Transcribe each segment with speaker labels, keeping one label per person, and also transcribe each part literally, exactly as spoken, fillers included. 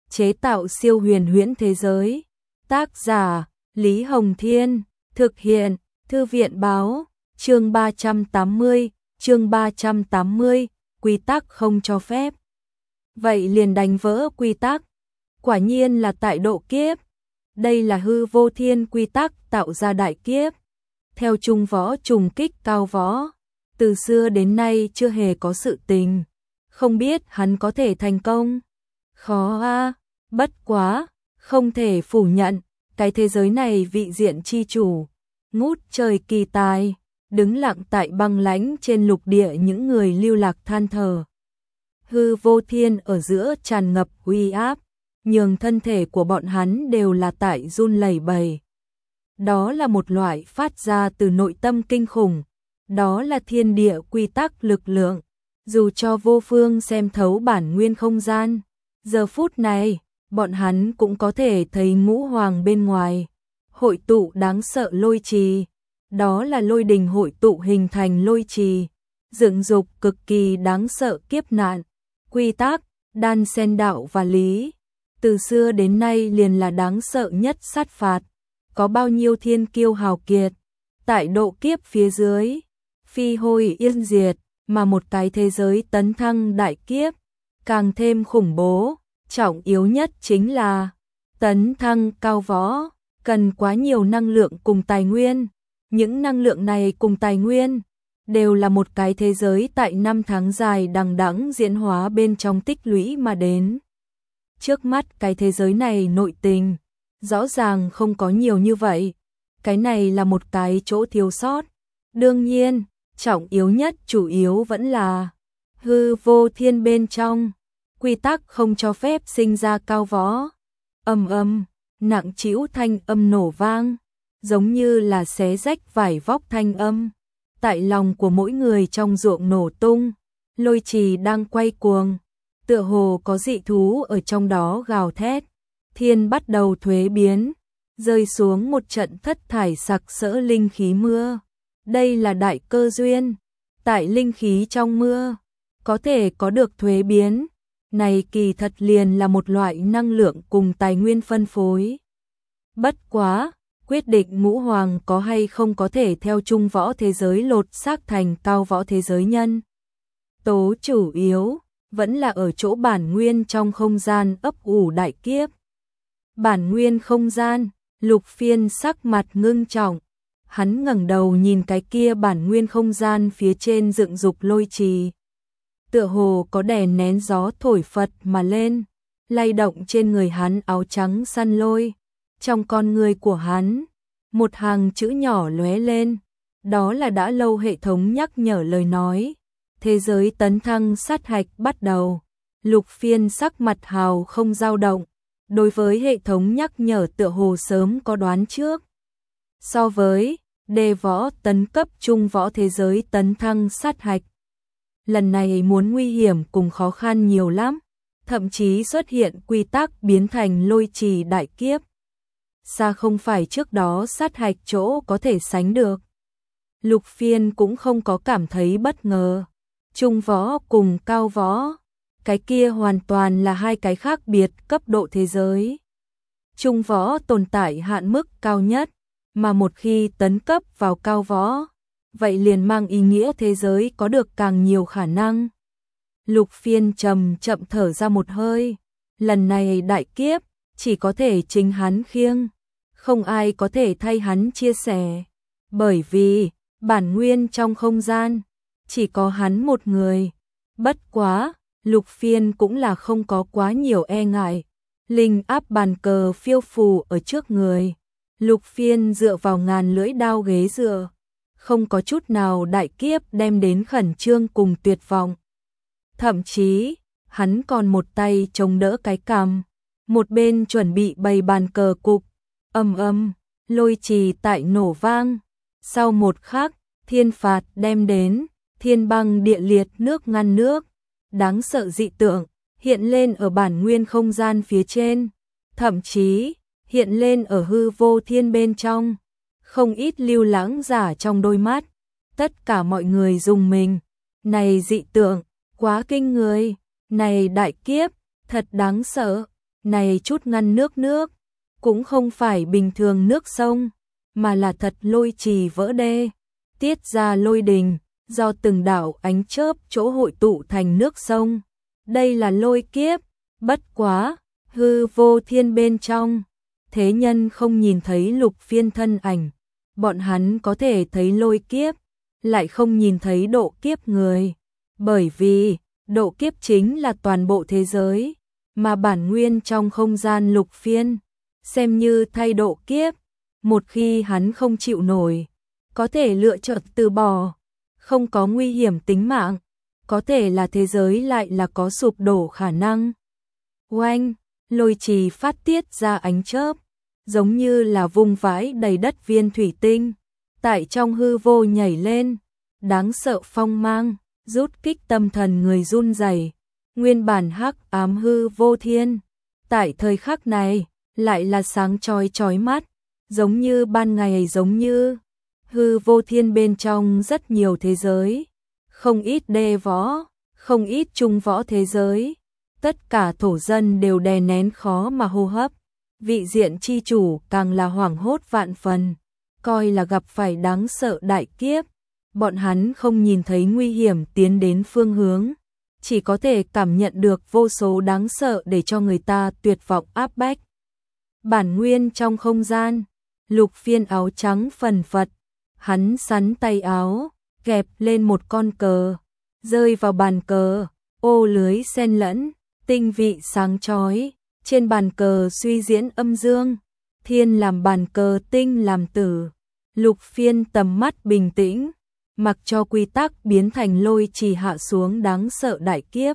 Speaker 1: chế tạo siêu huyền huyễn thế giới. Tác giả Lý Hồng Thiên, thực hiện Thư viện Báo, chương ba trăm tám mươi, chương ba trăm tám mươi, quy tắc không cho phép. Vậy liền đánh vỡ quy tắc. Quả nhiên là tại độ kiếp. Đây là hư vô thiên quy tắc tạo ra đại kiếp. Theo trung võ trùng kích cao võ, từ xưa đến nay chưa hề có sự tình. Không biết hắn có thể thành công. Khó a, bất quá, không thể phủ nhận, cái thế giới này vị diện chi chủ, ngút trời kỳ tài, đứng lặng tại băng lãnh trên lục địa những người lưu lạc than thở. Hư vô thiên ở giữa tràn ngập uy áp, nhường thân thể của bọn hắn đều là tại run lẩy bẩy. Đó là một loại phát ra từ nội tâm kinh khủng, đó là thiên địa quy tắc lực lượng, dù cho vô phương xem thấu bản nguyên không gian. Giờ phút này, bọn hắn cũng có thể thấy ngũ hoàng bên ngoài, hội tụ đáng sợ lôi trì, đó là lôi đình hội tụ hình thành lôi trì, dựng dục cực kỳ đáng sợ kiếp nạn, quy tắc, đan xen đạo và lý, từ xưa đến nay liền là đáng sợ nhất sát phạt, có bao nhiêu thiên kiêu hào kiệt, tại độ kiếp phía dưới, phi hôi yên diệt, mà một cái thế giới tấn thăng đại kiếp, càng thêm khủng bố. Trọng yếu nhất chính là tấn thăng cao võ, cần quá nhiều năng lượng cùng tài nguyên. Những năng lượng này cùng tài nguyên đều là một cái thế giới tại năm tháng dài đằng đẵng diễn hóa bên trong tích lũy mà đến. Trước mắt cái thế giới này nội tình rõ ràng không có nhiều như vậy. Cái này là một cái chỗ thiếu sót. Đương nhiên, trọng yếu nhất chủ yếu vẫn là hư vô thiên bên trong. Quy tắc không cho phép sinh ra cao võ. Ầm ầm, nặng trĩu thanh âm nổ vang, giống như là xé rách vải vóc thanh âm. Tại lòng của mỗi người trong ruộng nổ tung, lôi trì đang quay cuồng, tựa hồ có dị thú ở trong đó gào thét. Thiên bắt đầu thuế biến, rơi xuống một trận thất thải sặc sỡ linh khí mưa. Đây là đại cơ duyên, tại linh khí trong mưa, có thể có được thuế biến. Này kỳ thật liền là một loại năng lượng cùng tài nguyên phân phối. Bất quá, quyết định ngũ hoàng có hay không có thể theo trung võ thế giới lột xác thành cao võ thế giới nhân. Tố chủ yếu, vẫn là ở chỗ bản nguyên trong không gian ấp ủ đại kiếp. Bản nguyên không gian, Lục Phiên sắc mặt ngưng trọng. Hắn ngẩng đầu nhìn cái kia bản nguyên không gian phía trên dựng dục lôi trì. Tựa hồ có đèn nén gió thổi phật mà lên, lay động trên người hắn áo trắng săn lôi. Trong con người của hắn, một hàng chữ nhỏ lóe lên, đó là đã lâu hệ thống nhắc nhở lời nói. Thế giới tấn thăng sát hạch bắt đầu. Lục Phiên sắc mặt hào không dao động, đối với hệ thống nhắc nhở tựa hồ sớm có đoán trước. So với đề võ tấn cấp trung võ thế giới tấn thăng sát hạch, lần này muốn nguy hiểm cùng khó khăn nhiều lắm, thậm chí xuất hiện quy tắc biến thành lôi trì đại kiếp. Xa không phải trước đó sát hạch chỗ có thể sánh được. Lục Phiên cũng không có cảm thấy bất ngờ. Trung võ cùng cao võ, cái kia hoàn toàn là hai cái khác biệt cấp độ thế giới. Trung võ tồn tại hạn mức cao nhất, mà một khi tấn cấp vào cao võ, vậy liền mang ý nghĩa thế giới có được càng nhiều khả năng. Lục Phiên trầm chậm thở ra một hơi, lần này đại kiếp, chỉ có thể chính hắn khiêng, không ai có thể thay hắn chia sẻ, bởi vì, bản nguyên trong không gian, chỉ có hắn một người. Bất quá, Lục Phiên cũng là không có quá nhiều e ngại, linh áp bàn cờ phiêu phù ở trước người. Lục Phiên dựa vào ngàn lưỡi đao ghế dựa, không có chút nào đại kiếp đem đến khẩn trương cùng tuyệt vọng. Thậm chí, hắn còn một tay chống đỡ cái cằm, một bên chuẩn bị bày bàn cờ cục. Ầm ầm, lôi trì tại nổ vang. Sau một khắc, thiên phạt đem đến, thiên băng địa liệt nước ngăn nước. Đáng sợ dị tượng, hiện lên ở bản nguyên không gian phía trên. Thậm chí, hiện lên ở hư vô thiên bên trong. Không ít lưu lãng giả trong đôi mắt. Tất cả mọi người dùng mình. Này dị tượng, quá kinh người. Này đại kiếp, thật đáng sợ. Này chút ngăn nước nước, cũng không phải bình thường nước sông, mà là thật lôi trì vỡ đê, tiết ra lôi đình, do từng đạo ánh chớp chỗ hội tụ thành nước sông. Đây là lôi kiếp, bất quá, hư vô thiên bên trong. Thế nhân không nhìn thấy Lục Phiên thân ảnh, bọn hắn có thể thấy lôi kiếp, lại không nhìn thấy độ kiếp người. Bởi vì, độ kiếp chính là toàn bộ thế giới, mà bản nguyên trong không gian Lục Phiên, xem như thay độ kiếp. Một khi hắn không chịu nổi, có thể lựa chọn từ bỏ, không có nguy hiểm tính mạng, có thể là thế giới lại là có sụp đổ khả năng. Oanh, lôi trì phát tiết ra ánh chớp, giống như là vung vãi đầy đất viên thủy tinh, tại trong hư vô nhảy lên, đáng sợ phong mang, rút kích tâm thần người run rẩy. Nguyên bản hắc ám hư vô thiên, tại thời khắc này, lại là sáng chói chói mắt, giống như ban ngày, giống như hư vô thiên bên trong rất nhiều thế giới, không ít đê võ, không ít trung võ thế giới, tất cả thổ dân đều đè nén khó mà hô hấp. Vị diện chi chủ càng là hoảng hốt vạn phần, coi là gặp phải đáng sợ đại kiếp. Bọn hắn không nhìn thấy nguy hiểm tiến đến phương hướng, chỉ có thể cảm nhận được vô số đáng sợ để cho người ta tuyệt vọng áp bách. Bản nguyên trong không gian, Lục Phiên áo trắng phần phật, hắn sắn tay áo, kẹp lên một con cờ, rơi vào bàn cờ, ô lưới xen lẫn, tinh vị sáng chói. Trên bàn cờ suy diễn âm dương, thiên làm bàn cờ, tinh làm tử. Lục Phiên tầm mắt bình tĩnh, mặc cho quy tắc biến thành lôi trì hạ xuống đáng sợ đại kiếp.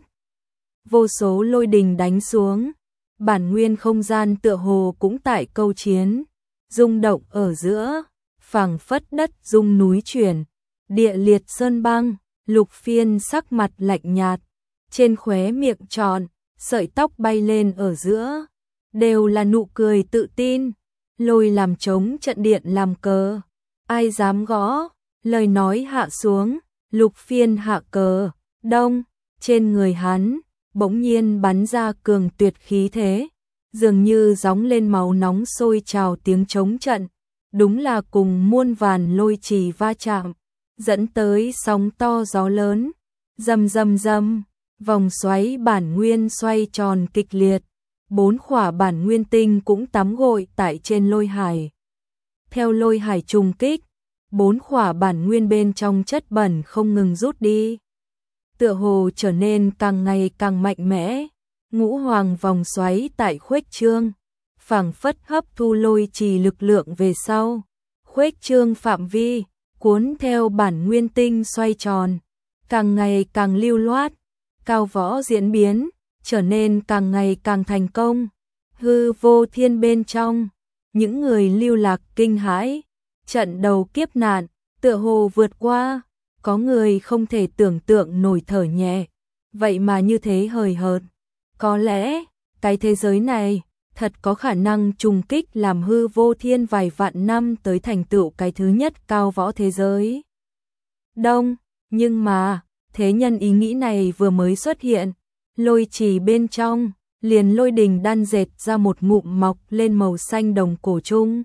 Speaker 1: Vô số lôi đình đánh xuống, bản nguyên không gian tựa hồ cũng tại câu chiến, rung động ở giữa, phảng phất đất rung núi chuyển, địa liệt sơn băng. Lục Phiên sắc mặt lạnh nhạt, trên khóe miệng tròn, sợi tóc bay lên ở giữa, đều là nụ cười tự tin. Lôi làm trống, trận điện làm cờ, ai dám gõ. Lời nói hạ xuống, Lục Phiên hạ cờ, đông, trên người hắn, bỗng nhiên bắn ra cường tuyệt khí thế, dường như gióng lên máu nóng sôi trào tiếng trống trận, đúng là cùng muôn vàn lôi trì va chạm, dẫn tới sóng to gió lớn, rầm rầm rầm, vòng xoáy bản nguyên xoay tròn kịch liệt, bốn khỏa bản nguyên tinh cũng tắm gội tại trên lôi hải. Theo lôi hải trùng kích, bốn khỏa bản nguyên bên trong chất bẩn không ngừng rút đi, tựa hồ trở nên càng ngày càng mạnh mẽ. Ngũ hoàng vòng xoáy tại khuếch trương, phảng phất hấp thu lôi trì lực lượng về sau, khuếch trương phạm vi, cuốn theo bản nguyên tinh xoay tròn, càng ngày càng lưu loát, cao võ diễn biến, trở nên càng ngày càng thành công. Hư vô thiên bên trong, những người lưu lạc kinh hãi, trận đầu kiếp nạn, tựa hồ vượt qua, có người không thể tưởng tượng nổi thở nhẹ, vậy mà như thế hời hợt. Có lẽ, cái thế giới này, thật có khả năng trùng kích làm hư vô thiên vài vạn năm tới thành tựu cái thứ nhất cao võ thế giới. Đông, nhưng mà, thế nhân ý nghĩ này vừa mới xuất hiện, lôi trì bên trong, liền lôi đình đan dệt ra một ngụm mọc lên màu xanh đồng cổ trung.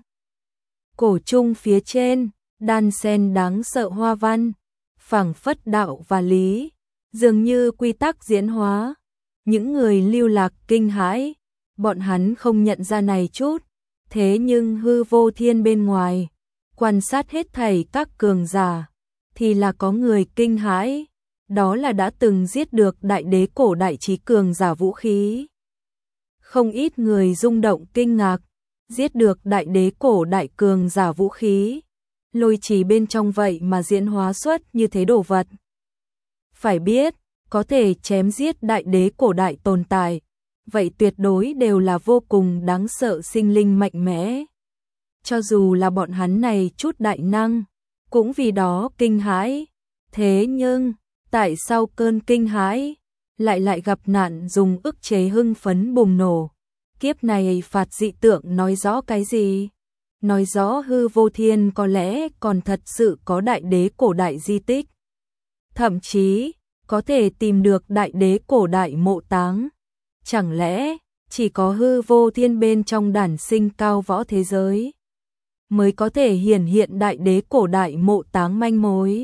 Speaker 1: Cổ trung phía trên, đan xen đáng sợ hoa văn, phảng phất đạo và lý, dường như quy tắc diễn hóa. Những người lưu lạc kinh hãi, bọn hắn không nhận ra này chút, thế nhưng hư vô thiên bên ngoài, quan sát hết thảy các cường giả, thì là có người kinh hãi, đó là đã từng giết được đại đế cổ đại trí cường giả vũ khí. Không ít người rung động kinh ngạc, giết được đại đế cổ đại cường giả vũ khí, lôi trì bên trong vậy mà diễn hóa xuất như thế đồ vật. Phải biết, có thể chém giết đại đế cổ đại tồn tại, vậy tuyệt đối đều là vô cùng đáng sợ sinh linh mạnh mẽ. Cho dù là bọn hắn này chút đại năng, cũng vì đó kinh hãi. Thế nhưng, tại sao cơn kinh hãi, lại lại gặp nạn dùng ức chế hưng phấn bùng nổ? Kiếp này phạt dị tượng nói rõ cái gì? Nói rõ hư vô thiên có lẽ còn thật sự có đại đế cổ đại di tích. Thậm chí, có thể tìm được đại đế cổ đại mộ táng. Chẳng lẽ, chỉ có hư vô thiên bên trong đản sinh cao võ thế giới mới có thể hiển hiện đại đế cổ đại mộ táng manh mối.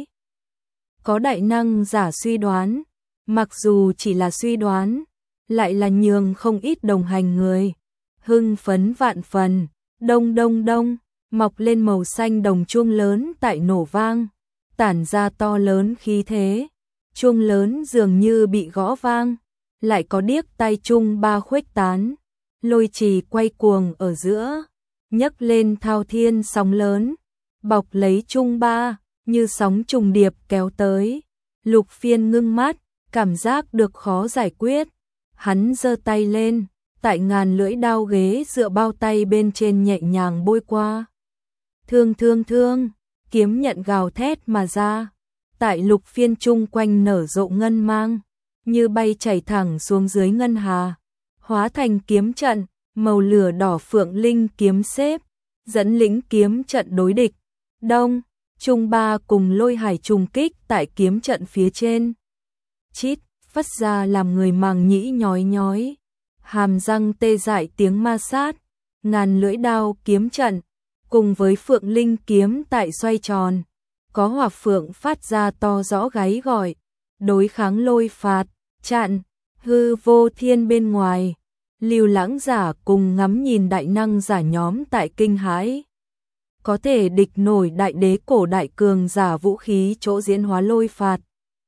Speaker 1: Có đại năng giả suy đoán, mặc dù chỉ là suy đoán, lại là nhường không ít đồng hành người hưng phấn vạn phần. Đông đông đông, mọc lên màu xanh đồng chuông lớn tại nổ vang, tản ra to lớn khí thế. Chuông lớn dường như bị gõ vang, lại có điếc tai chuông ba khuếch tán, lôi trì quay cuồng ở giữa, nhấc lên thao thiên sóng lớn, bọc lấy chuông ba, như sóng trùng điệp kéo tới. Lục Phiên ngưng mắt, cảm giác được khó giải quyết, hắn giơ tay lên, tại ngàn lưỡi đao ghế dựa bao tay bên trên nhẹ nhàng bôi qua. Thương thương thương, kiếm nhận gào thét mà ra, tại Lục Phiên chung quanh nở rộ ngân mang, như bay chảy thẳng xuống dưới ngân hà, hóa thành kiếm trận, màu lửa đỏ phượng linh kiếm xếp, dẫn lĩnh kiếm trận đối địch. Đông, Trung Ba cùng Lôi Hải trùng kích tại kiếm trận phía trên. Chít, phát ra làm người màng nhĩ nhói nhói, hàm răng tê dại tiếng ma sát, ngàn lưỡi đao kiếm trận, cùng với phượng linh kiếm tại xoay tròn, có hỏa phượng phát ra to rõ gáy gọi, đối kháng lôi phạt, chặn, hư vô thiên bên ngoài. Lưu Lãng giả cùng ngắm nhìn đại năng giả nhóm tại kinh hãi. Có thể địch nổi đại đế cổ đại cường giả vũ khí chỗ diễn hóa lôi phạt.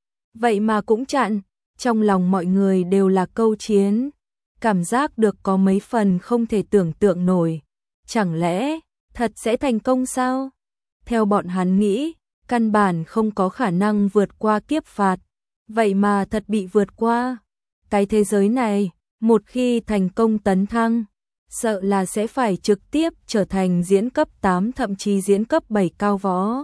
Speaker 1: Vậy mà cũng chặn, trong lòng mọi người đều là câu chiến. Cảm giác được có mấy phần không thể tưởng tượng nổi. Chẳng lẽ, thật sẽ thành công sao? Theo bọn hắn nghĩ, căn bản không có khả năng vượt qua kiếp phạt. Vậy mà thật bị vượt qua. Cái thế giới này, một khi thành công tấn thăng, sợ là sẽ phải trực tiếp trở thành diễn cấp tám thậm chí diễn cấp bảy cao võ.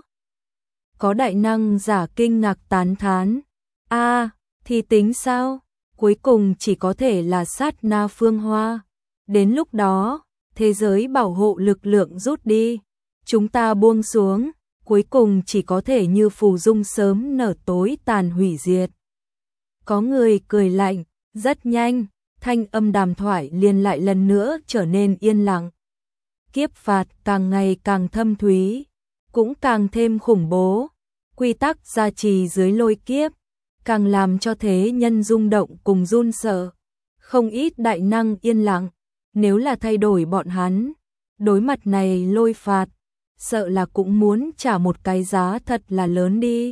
Speaker 1: Có đại năng giả kinh ngạc tán thán. A, à, thì tính sao? Cuối cùng chỉ có thể là sát na phương hoa. Đến lúc đó, thế giới bảo hộ lực lượng rút đi, chúng ta buông xuống, cuối cùng chỉ có thể như phù dung sớm nở tối tàn hủy diệt. Có người cười lạnh, rất nhanh, thanh âm đàm thoại liền lại lần nữa trở nên yên lặng. Kiếp phạt càng ngày càng thâm thúy, cũng càng thêm khủng bố. Quy tắc gia trì dưới lôi kiếp, càng làm cho thế nhân rung động cùng run sợ. Không ít đại năng yên lặng, nếu là thay đổi bọn hắn, đối mặt này lôi phạt, sợ là cũng muốn trả một cái giá thật là lớn đi.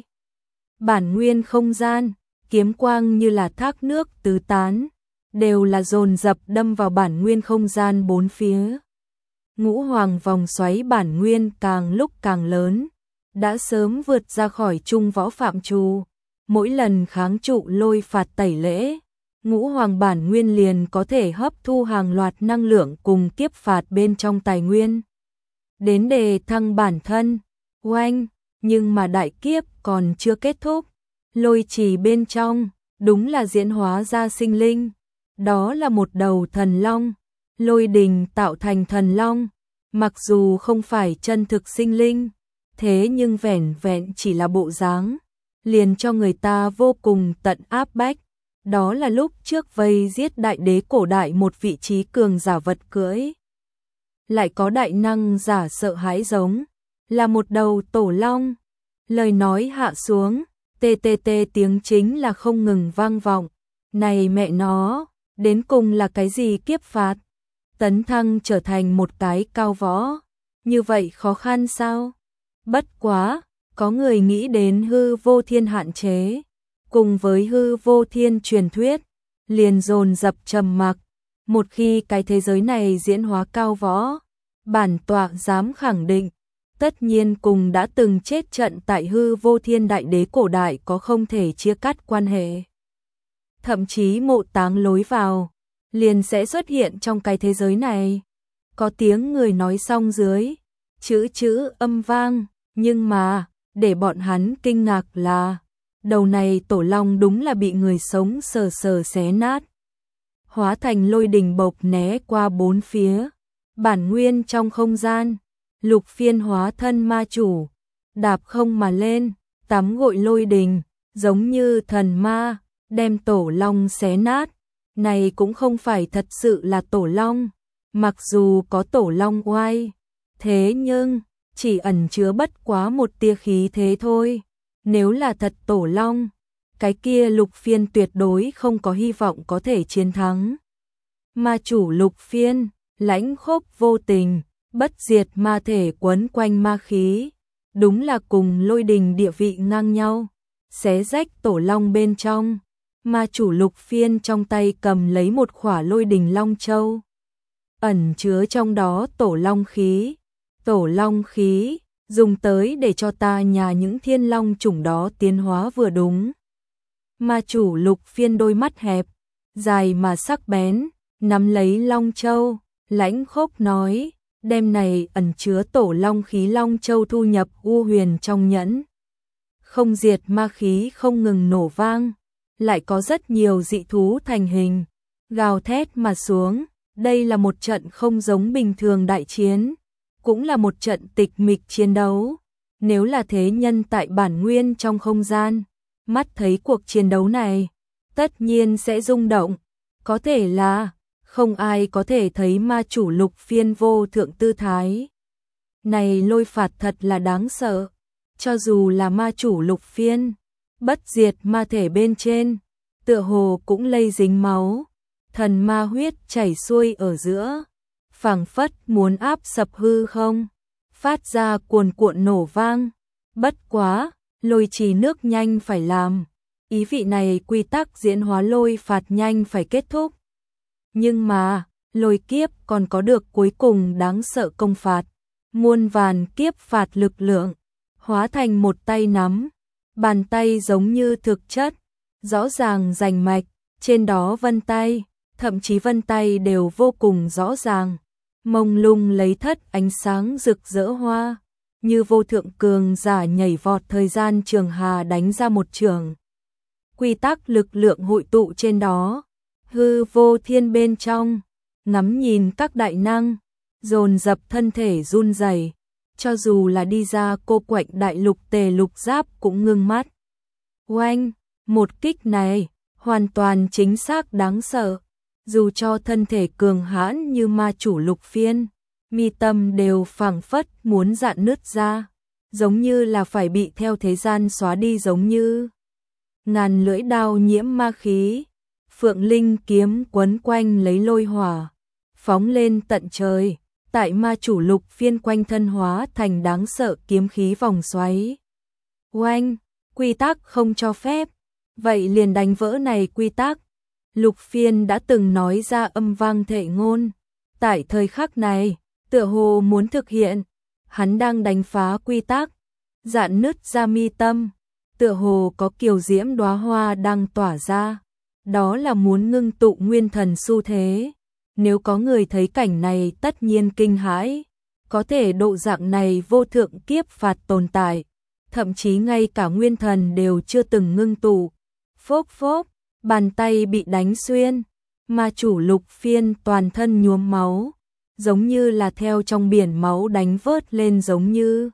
Speaker 1: Bản nguyên không gian, kiếm quang như là thác nước tứ tán, đều là dồn dập đâm vào bản nguyên không gian bốn phía. Ngũ hoàng vòng xoáy bản nguyên càng lúc càng lớn, đã sớm vượt ra khỏi trung võ phạm trù. Mỗi lần kháng trụ lôi phạt tẩy lễ, ngũ hoàng bản nguyên liền có thể hấp thu hàng loạt năng lượng cùng kiếp phạt bên trong tài nguyên. Đến đề thăng bản thân, oanh, nhưng mà đại kiếp còn chưa kết thúc. Lôi trì bên trong, đúng là diễn hóa ra sinh linh. Đó là một đầu thần long, lôi đình tạo thành thần long. Mặc dù không phải chân thực sinh linh, thế nhưng vẻn vẹn chỉ là bộ dáng, liền cho người ta vô cùng tận áp bách. Đó là lúc trước vây giết đại đế cổ đại một vị trí cường giả vật cưỡi. Lại có đại năng giả sợ hãi giống, là một đầu tổ long. Lời nói hạ xuống, tê tê tê tiếng chính là không ngừng vang vọng. Này mẹ nó, đến cùng là cái gì kiếp phạt? Tấn thăng trở thành một cái cao võ, như vậy khó khăn sao? Bất quá, có người nghĩ đến hư vô thiên hạn chế, cùng với hư vô thiên truyền thuyết, liền dồn dập trầm mặc. Một khi cái thế giới này diễn hóa cao võ, bản tọa dám khẳng định, tất nhiên cùng đã từng chết trận tại hư vô thiên đại đế cổ đại có không thể chia cắt quan hệ. Thậm chí mộ táng lối vào, liền sẽ xuất hiện trong cái thế giới này. Có tiếng người nói xong dưới, chữ chữ âm vang, nhưng mà, để bọn hắn kinh ngạc là, đầu này tổ long đúng là bị người sống sờ sờ xé nát. Hóa thành lôi đình bộc né qua bốn phía, bản nguyên trong không gian, Lục Phiên hóa thân ma chủ, đạp không mà lên, tắm gội lôi đình, giống như thần ma, đem tổ long xé nát, Này cũng không phải thật sự là tổ long, mặc dù có tổ long oai, thế nhưng chỉ ẩn chứa bất quá một tia khí thế thôi. Nếu là thật tổ long, cái kia Lục Phiên tuyệt đối không có hy vọng có thể chiến thắng. Ma chủ Lục Phiên, lãnh khốc vô tình, bất diệt ma thể quấn quanh ma khí, đúng là cùng Lôi Đình địa vị ngang nhau, xé rách tổ long bên trong. Ma chủ Lục Phiên trong tay cầm lấy một khỏa Lôi Đình Long Châu, ẩn chứa trong đó tổ long khí. Tổ long khí, dùng tới để cho ta nhà những thiên long chủng đó tiến hóa vừa đúng. Ma chủ Lục Phiên đôi mắt hẹp, dài mà sắc bén, nắm lấy Long Châu, lãnh khốc nói, đem này ẩn chứa tổ long khí Long Châu thu nhập U Huyền trong nhẫn. Không diệt ma khí không ngừng nổ vang, lại có rất nhiều dị thú thành hình, gào thét mà xuống. Đây là một trận không giống bình thường đại chiến, cũng là một trận tịch mịch chiến đấu. Nếu là thế nhân tại bản nguyên trong không gian, mắt thấy cuộc chiến đấu này, tất nhiên sẽ rung động. Có thể là không ai có thể thấy ma chủ Lục Phiên vô thượng tư thái. Này lôi phạt thật là đáng sợ. Cho dù là ma chủ Lục Phiên, bất diệt ma thể bên trên, tựa hồ cũng lây dính máu, thần ma huyết chảy xuôi ở giữa, phảng phất muốn áp sập hư không, phát ra cuồn cuộn nổ vang. Bất quá, lôi trì nước nhanh phải làm, ý vị này quy tắc diễn hóa lôi phạt nhanh phải kết thúc. Nhưng mà, lôi kiếp còn có được cuối cùng đáng sợ công phạt, muôn vàn kiếp phạt lực lượng, hóa thành một tay nắm, bàn tay giống như thực chất, rõ ràng rành mạch, trên đó vân tay, thậm chí vân tay đều vô cùng rõ ràng, mông lung lấy thất ánh sáng rực rỡ hoa, như vô thượng cường giả nhảy vọt thời gian trường hà đánh ra một trường. Quy tắc lực lượng hội tụ trên đó, hư vô thiên bên trong, ngắm nhìn các đại năng, dồn dập thân thể run rẩy, cho dù là đi ra cô quạnh đại lục Tề Lục Giáp cũng ngưng mắt. Oanh, một kích này, hoàn toàn chính xác đáng sợ, dù cho thân thể cường hãn như ma chủ Lục Phiên, mi tâm đều phảng phất muốn dạn nứt ra, giống như là phải bị theo thế gian xóa đi giống như. Ngàn lưỡi đao nhiễm ma khí, Phượng Linh kiếm quấn quanh lấy lôi hỏa, phóng lên tận trời, tại ma chủ Lục Phiên quanh thân hóa thành đáng sợ kiếm khí vòng xoáy. Oanh, quy tắc không cho phép, vậy liền đánh vỡ này quy tắc. Lục Phiên đã từng nói ra âm vang thệ ngôn, tại thời khắc này, tựa hồ muốn thực hiện, hắn đang đánh phá quy tắc, dạn nứt ra mi tâm, tựa hồ có kiều diễm đóa hoa đang tỏa ra, đó là muốn ngưng tụ nguyên thần xu thế. Nếu có người thấy cảnh này tất nhiên kinh hãi, có thể độ dạng này vô thượng kiếp phạt tồn tại, thậm chí ngay cả nguyên thần đều chưa từng ngưng tụ. Phốc phốc, bàn tay bị đánh xuyên, ma chủ Lục Phiên toàn thân nhuốm máu, giống như là theo trong biển máu đánh vớt lên giống như.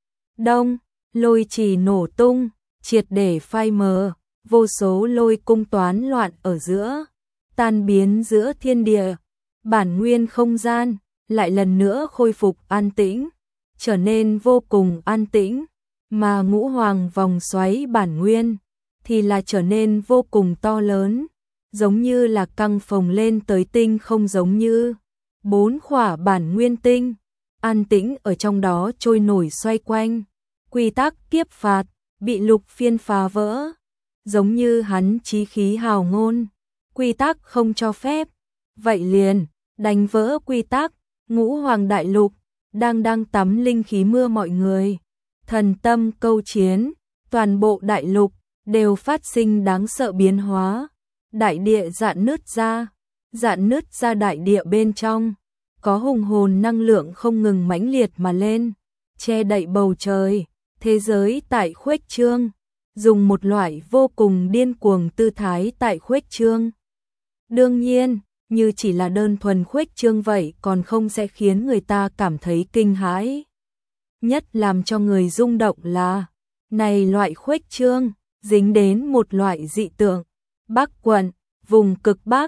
Speaker 1: Đông, lôi trì nổ tung, triệt để phai mờ, vô số lôi cung toán loạn ở giữa, tan biến giữa thiên địa. Bản nguyên không gian lại lần nữa khôi phục an tĩnh, trở nên vô cùng an tĩnh, mà ngũ hoàng vòng xoáy bản nguyên thì là trở nên vô cùng to lớn, giống như là căng phồng lên tới tinh không, giống như bốn khỏa bản nguyên tinh, an tĩnh ở trong đó trôi nổi xoay quanh. Quy tắc kiếp phạt bị Lục Phiên phá vỡ, giống như hắn chí khí hào ngôn, quy tắc không cho phép, vậy liền đánh vỡ quy tắc. Ngũ hoàng đại lục đang đang tắm linh khí mưa mọi người, thần tâm câu chiến, toàn bộ đại lục đều phát sinh đáng sợ biến hóa, đại địa dạn nứt ra, dạn nứt ra đại địa bên trong, có hùng hồn năng lượng không ngừng mãnh liệt mà lên, che đậy bầu trời, thế giới tại khuếch trương, dùng một loại vô cùng điên cuồng tư thái tại khuếch trương. Đương nhiên, như chỉ là đơn thuần khuếch trương vậy còn không sẽ khiến người ta cảm thấy kinh hãi. Nhất làm cho người rung động là, này loại khuếch trương dính đến một loại dị tượng. Bắc quận, vùng cực Bắc,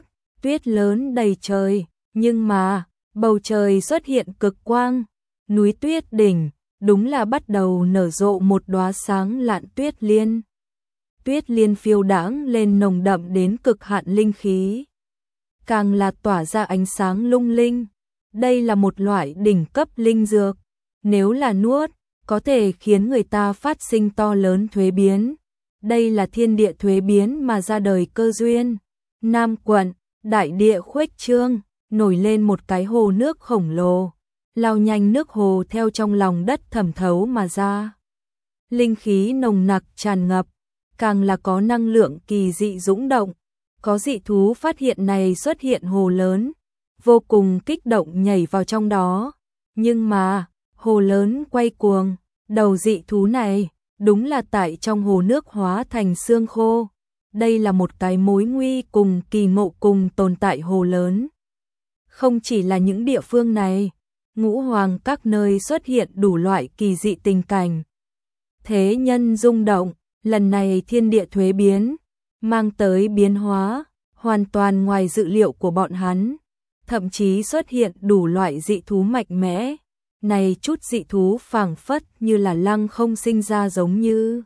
Speaker 1: tuyết lớn đầy trời, nhưng mà, bầu trời xuất hiện cực quang, núi tuyết đỉnh, đúng là bắt đầu nở rộ một đóa sáng lạn tuyết liên. Tuyết liên phiêu đãng lên nồng đậm đến cực hạn linh khí, càng là tỏa ra ánh sáng lung linh. Đây là một loại đỉnh cấp linh dược, nếu là nuốt, có thể khiến người ta phát sinh to lớn thuế biến. Đây là thiên địa thuế biến mà ra đời cơ duyên. Nam quận, đại địa khuếch trương, nổi lên một cái hồ nước khổng lồ, lao nhanh nước hồ theo trong lòng đất thẩm thấu mà ra. Linh khí nồng nặc tràn ngập, càng là có năng lượng kỳ dị dũng động. Có dị thú phát hiện này xuất hiện hồ lớn, vô cùng kích động nhảy vào trong đó. Nhưng mà, hồ lớn quay cuồng, đầu dị thú này, đúng là tại trong hồ nước hóa thành xương khô. Đây là một cái mối nguy cùng kỳ ngộ cùng tồn tại hồ lớn. Không chỉ là những địa phương này, ngũ hoàng các nơi xuất hiện đủ loại kỳ dị tình cảnh. Thế nhân rung động, lần này thiên địa thuế biến, mang tới biến hóa, hoàn toàn ngoài dự liệu của bọn hắn. Thậm chí xuất hiện đủ loại dị thú mạnh mẽ. Này chút dị thú phảng phất như là lăng không sinh ra giống như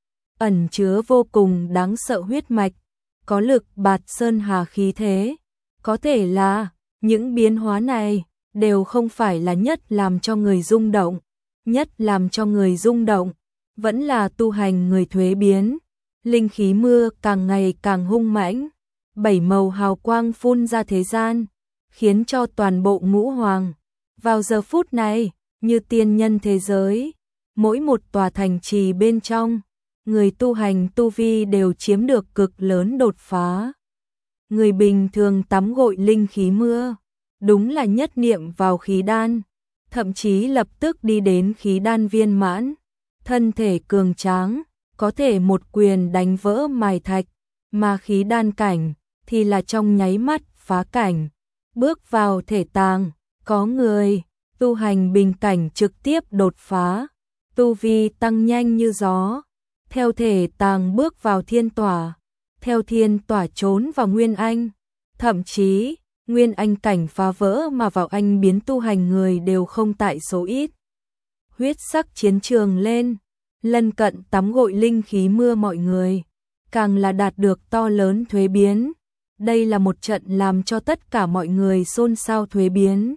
Speaker 1: ẩn chứa vô cùng đáng sợ huyết mạch, có lực bạt sơn hà khí thế. Có thể là những biến hóa này đều không phải là nhất làm cho người rung động, nhất làm cho người rung động vẫn là tu hành người thuế biến. Linh khí mưa càng ngày càng hung mãnh, bảy màu hào quang phun ra thế gian, khiến cho toàn bộ ngũ hoàng vào giờ phút này như tiên nhân thế giới. Mỗi một tòa thành trì bên trong, người tu hành tu vi đều chiếm được cực lớn đột phá. Người bình thường tắm gội linh khí mưa, đúng là nhất niệm vào khí đan, thậm chí lập tức đi đến khí đan viên mãn, thân thể cường tráng, có thể một quyền đánh vỡ mài thạch, mà khí đan cảnh thì là trong nháy mắt phá cảnh, bước vào thể tàng. Có người tu hành bình cảnh trực tiếp đột phá, tu vi tăng nhanh như gió, theo thể tàng bước vào thiên tỏa, theo thiên tỏa trốn vào nguyên anh, thậm chí nguyên anh cảnh phá vỡ mà vào anh biến tu hành người đều không tại số ít. Huyết sắc chiến trường lên, lân cận tắm gội linh khí mưa mọi người, càng là đạt được to lớn thuế biến. Đây là một trận làm cho tất cả mọi người xôn xao thuế biến.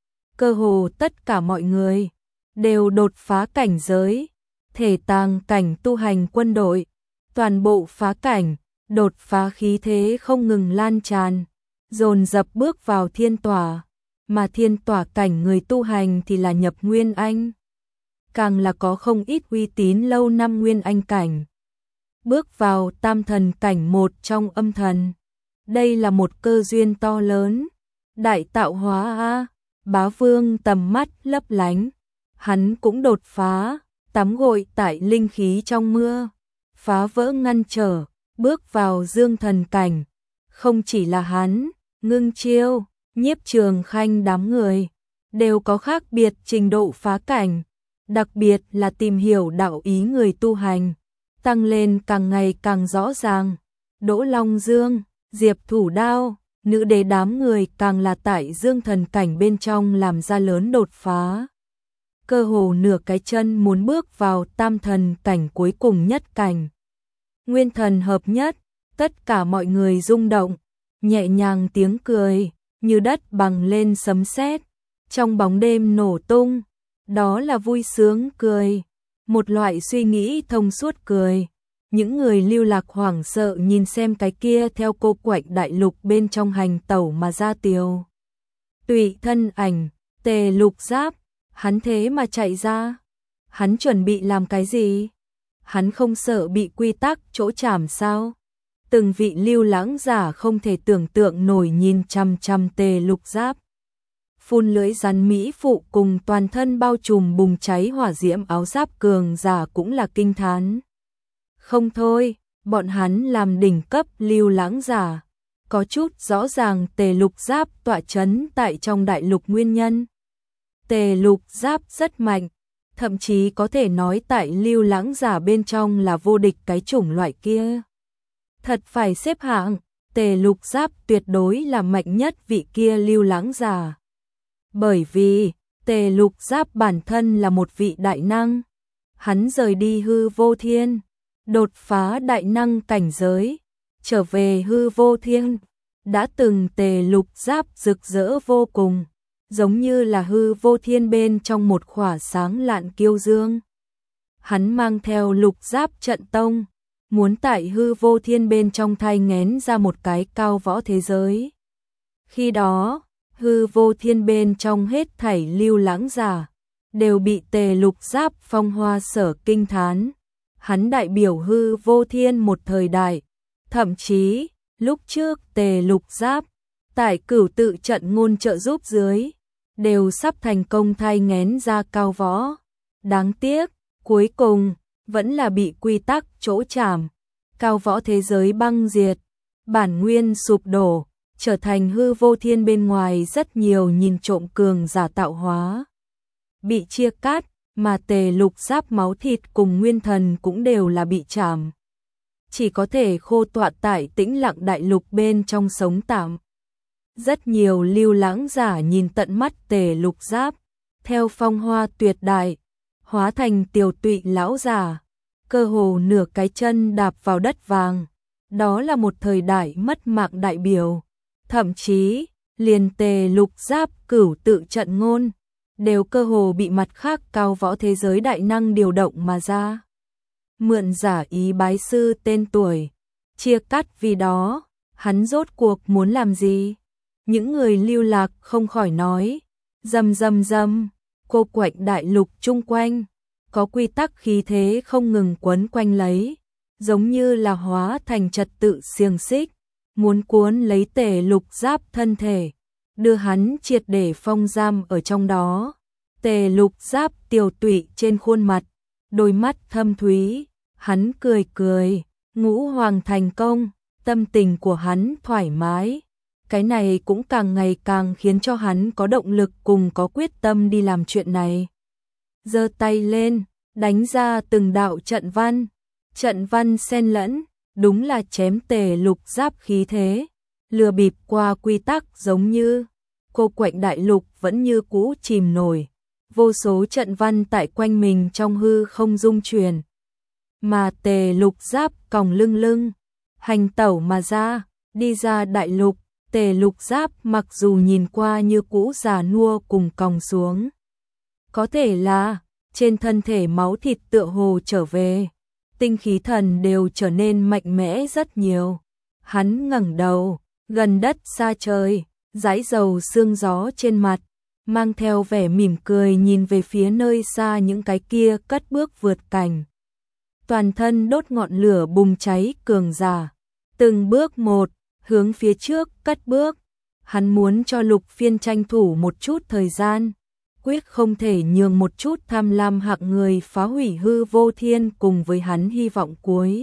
Speaker 1: Cơ hồ tất cả mọi người đều đột phá cảnh giới, thể tàng cảnh tu hành quân đội, toàn bộ phá cảnh, đột phá khí thế không ngừng lan tràn, dồn dập bước vào thiên tỏa, mà thiên tỏa cảnh người tu hành thì là nhập nguyên anh. Càng là có không ít uy tín lâu năm nguyên anh cảnh, bước vào tam thần cảnh một trong âm thần. Đây là một cơ duyên to lớn, đại tạo hóa a. Bá Vương tầm mắt lấp lánh, hắn cũng đột phá, tắm gội tại linh khí trong mưa, phá vỡ ngăn trở, bước vào dương thần cảnh. Không chỉ là hắn, Ngưng Chiêu, Nhiếp Trường Khanh đám người đều có khác biệt trình độ phá cảnh, đặc biệt là tìm hiểu đạo ý người tu hành, tăng lên càng ngày càng rõ ràng. Đỗ Long Dương, Diệp Thủ Đao, nữ đế đám người càng là tại dương thần cảnh bên trong làm ra lớn đột phá. Cơ hồ nửa cái chân muốn bước vào tam thần cảnh cuối cùng nhất cảnh. Nguyên thần hợp nhất, tất cả mọi người rung động, nhẹ nhàng tiếng cười, như đất bằng lên sấm sét, trong bóng đêm nổ tung. Đó là vui sướng cười, một loại suy nghĩ thông suốt cười. Những người lưu lạc hoảng sợ nhìn xem cái kia theo cô quạnh đại lục bên trong hành tẩu mà ra tiều tùy thân ảnh, Tề Lục Giáp, hắn thế mà chạy ra. Hắn chuẩn bị làm cái gì? Hắn không sợ bị quy tắc chỗ chảm sao? Từng vị lưu lãng giả không thể tưởng tượng nổi nhìn chăm chăm Tề Lục Giáp. Phun lưỡi rắn mỹ phụ cùng toàn thân bao trùm bùng cháy hỏa diễm áo giáp cường giả cũng là kinh thán. Không thôi, bọn hắn làm đỉnh cấp lưu lãng giả, có chút rõ ràng Tề Lục Giáp tọa chấn tại trong đại lục nguyên nhân. Tề Lục Giáp rất mạnh, thậm chí có thể nói tại lưu lãng giả bên trong là vô địch cái chủng loại kia. Thật phải xếp hạng, Tề Lục Giáp tuyệt đối là mạnh nhất vị kia lưu lãng giả. Bởi vì, Tề Lục Giáp bản thân là một vị đại năng. Hắn rời đi hư vô thiên, đột phá đại năng cảnh giới, trở về hư vô thiên. Đã từng Tề Lục Giáp rực rỡ vô cùng, giống như là hư vô thiên bên trong một khỏa sáng lạn kiêu dương. Hắn mang theo Lục Giáp trận tông, muốn tại hư vô thiên bên trong thai nghén ra một cái cao võ thế giới. Khi đó, hư vô thiên bên trong hết thảy lưu lãng giả, đều bị Tề Lục Giáp phong hoa sở kinh thán. Hắn đại biểu hư vô thiên một thời đại, thậm chí, lúc trước Tề Lục Giáp, tại cửu tự trận ngôn trợ giúp dưới, đều sắp thành công thai nghén ra cao võ. Đáng tiếc, cuối cùng, vẫn là bị quy tắc chỗ chạm, cao võ thế giới băng diệt, bản nguyên sụp đổ, trở thành hư vô thiên bên ngoài rất nhiều nhìn trộm cường giả tạo hóa. Bị chia cắt, mà Tề Lục Giáp máu thịt cùng nguyên thần cũng đều là bị chạm. Chỉ có thể khô tọa tại tĩnh lặng đại lục bên trong sống tạm. Rất nhiều lưu lãng giả nhìn tận mắt Tề Lục Giáp, theo phong hoa tuyệt đại, hóa thành tiều tụy lão giả, cơ hồ nửa cái chân đạp vào đất vàng. Đó là một thời đại mất mạng đại biểu. Thậm chí, liền Tề Lục Giáp cửu tự trận ngôn, đều cơ hồ bị mặt khác cao võ thế giới đại năng điều động mà ra. Mượn giả ý bái sư tên tuổi, chia cắt vì đó, hắn rốt cuộc muốn làm gì? Những người lưu lạc không khỏi nói, rầm rầm rầm, cô quạnh đại lục chung quanh, có quy tắc khí thế không ngừng quấn quanh lấy, giống như là hóa thành trật tự xiềng xích, muốn cuốn lấy Tề Lục Giáp thân thể, đưa hắn triệt để phong giam ở trong đó. Tề Lục Giáp tiều tụy trên khuôn mặt, đôi mắt thâm thúy, hắn cười cười, ngũ hoàng thành công, tâm tình của hắn thoải mái. Cái này cũng càng ngày càng khiến cho hắn có động lực cùng có quyết tâm đi làm chuyện này. Giơ tay lên, đánh ra từng đạo trận văn, trận văn xen lẫn, đúng là chém Tề Lục Giáp khí thế, lừa bịp qua quy tắc giống như cô quạnh đại lục vẫn như cũ chìm nổi, vô số trận văn tại quanh mình trong hư không dung chuyển. Mà Tề Lục Giáp còng lưng lưng, hành tẩu mà ra, đi ra đại lục. Tề Lục Giáp mặc dù nhìn qua như cũ già nua cùng còng xuống, có thể là trên thân thể máu thịt tựa hồ trở về, tinh khí thần đều trở nên mạnh mẽ rất nhiều. Hắn ngẩng đầu, gần đất xa trời, dãi dầu sương gió trên mặt, mang theo vẻ mỉm cười nhìn về phía nơi xa những cái kia cất bước vượt cảnh. Toàn thân đốt ngọn lửa bùng cháy cường giả, từng bước một, hướng phía trước cất bước. Hắn muốn cho Lục Phiên tranh thủ một chút thời gian, quyết không thể nhường một chút tham lam hạng người phá hủy hư vô thiên cùng với hắn hy vọng cuối.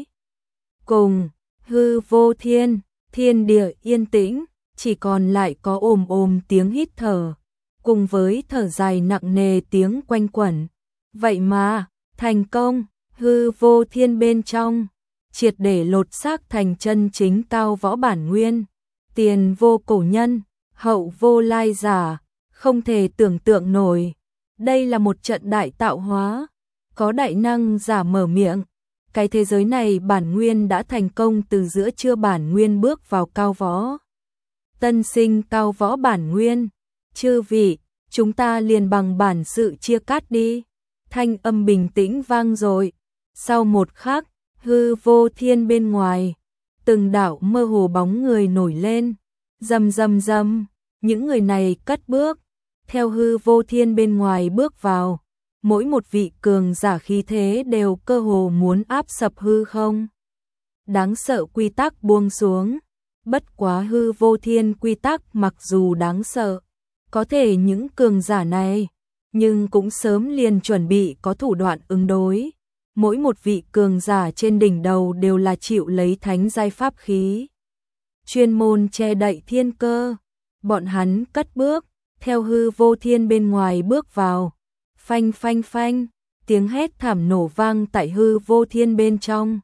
Speaker 1: Cùng, hư vô thiên, thiên địa yên tĩnh, chỉ còn lại có ồm ồm tiếng hít thở, cùng với thở dài nặng nề tiếng quanh quẩn. Vậy mà, thành công, hư vô thiên bên trong, triệt để lột xác thành chân chính cao võ bản nguyên, tiền vô cổ nhân, hậu vô lai giả, không thể tưởng tượng nổi. Đây là một trận đại tạo hóa, có đại năng giả mở miệng, cái thế giới này bản nguyên đã thành công từ giữa trưa bản nguyên bước vào cao võ. Tân sinh cao võ bản nguyên, chư vị, chúng ta liền bằng bản sự chia cắt đi. Thanh âm bình tĩnh vang dội. Sau một khắc, hư vô thiên bên ngoài, từng đạo mơ hồ bóng người nổi lên, rầm rầm rầm, những người này cất bước, theo hư vô thiên bên ngoài bước vào, mỗi một vị cường giả khí thế đều cơ hồ muốn áp sập hư không. Đáng sợ quy tắc buông xuống, bất quá hư vô thiên quy tắc mặc dù đáng sợ, có thể những cường giả này, nhưng cũng sớm liền chuẩn bị có thủ đoạn ứng đối. Mỗi một vị cường giả trên đỉnh đầu đều là chịu lấy thánh giai pháp khí, chuyên môn che đậy thiên cơ. Bọn hắn cất bước, theo hư vô thiên bên ngoài bước vào. Phanh phanh phanh, tiếng hét thảm nổ vang tại hư vô thiên bên trong.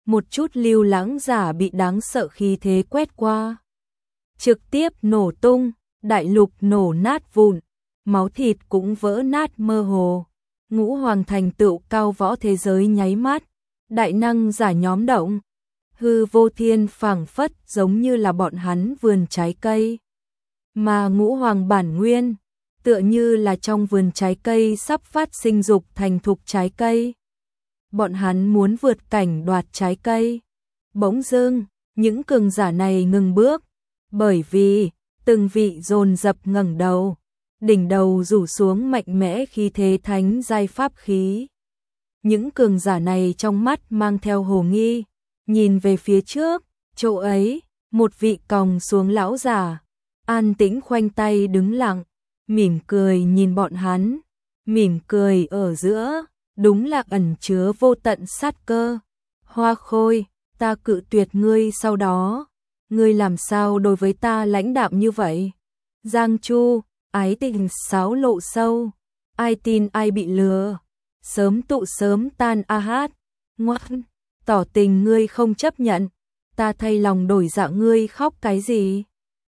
Speaker 1: một chút lưu lãng giả bị đáng sợ khí thế quét qua. Trực tiếp nổ tung, đại lục nổ nát vụn, máu thịt cũng vỡ nát mơ hồ. Ngũ hoàng thành tựu cao võ thế giới nháy mắt, đại năng giả nhóm động. Hư vô thiên phảng phất giống như là bọn hắn vườn trái cây. Mà ngũ hoàng bản nguyên, tựa như là trong vườn trái cây sắp phát sinh dục thành thục trái cây. Bọn hắn muốn vượt cảnh đoạt trái cây. Bỗng dưng, những cường giả này ngừng bước, bởi vì từng vị dồn dập ngẩng đầu, đỉnh đầu rủ xuống mạnh mẽ khí thế thánh giai pháp khí. Những cường giả này trong mắt mang theo hồ nghi, nhìn về phía trước, chỗ ấy, một vị còng xuống lão giả, an tĩnh khoanh tay đứng lặng, mỉm cười nhìn bọn hắn, mỉm cười ở giữa, đúng là ẩn chứa vô tận sát cơ. Hoa Khôi, ta cự tuyệt ngươi sau đó, ngươi làm sao đối với ta lãnh đạm như vậy? Giang Chu, ái tình sáo lộ sâu, ai tin ai bị lừa, sớm tụ sớm tan a hát, ngoan, tỏ tình ngươi không chấp nhận, ta thay lòng đổi dạ ngươi khóc cái gì?